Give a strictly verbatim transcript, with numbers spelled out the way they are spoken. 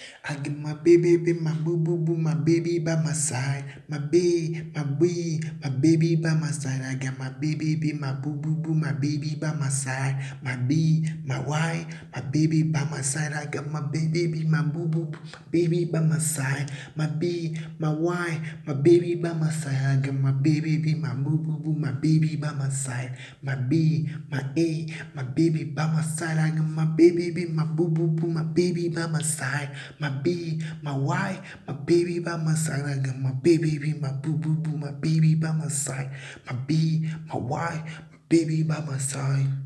I get my baby, baby, my boo boo boo, my baby by my side. My baby, my bee, my baby by my side. I got my baby, baby, my boo boo boo, my baby by my side. My bee, my wife, my baby by my side. I got my baby, baby, my boo boo boo, my baby by my side. My bee, my wife, my baby by my side. I got my baby, baby, my boo boo boo, my baby by my side. My B, my A, my baby by my side. I got my baby, baby, my boo boo boo, my baby by my side. My B, my Y, my baby by my side. I got my baby, baby, my boo boo boo, my baby by my side. My B, my Y, my baby by my side.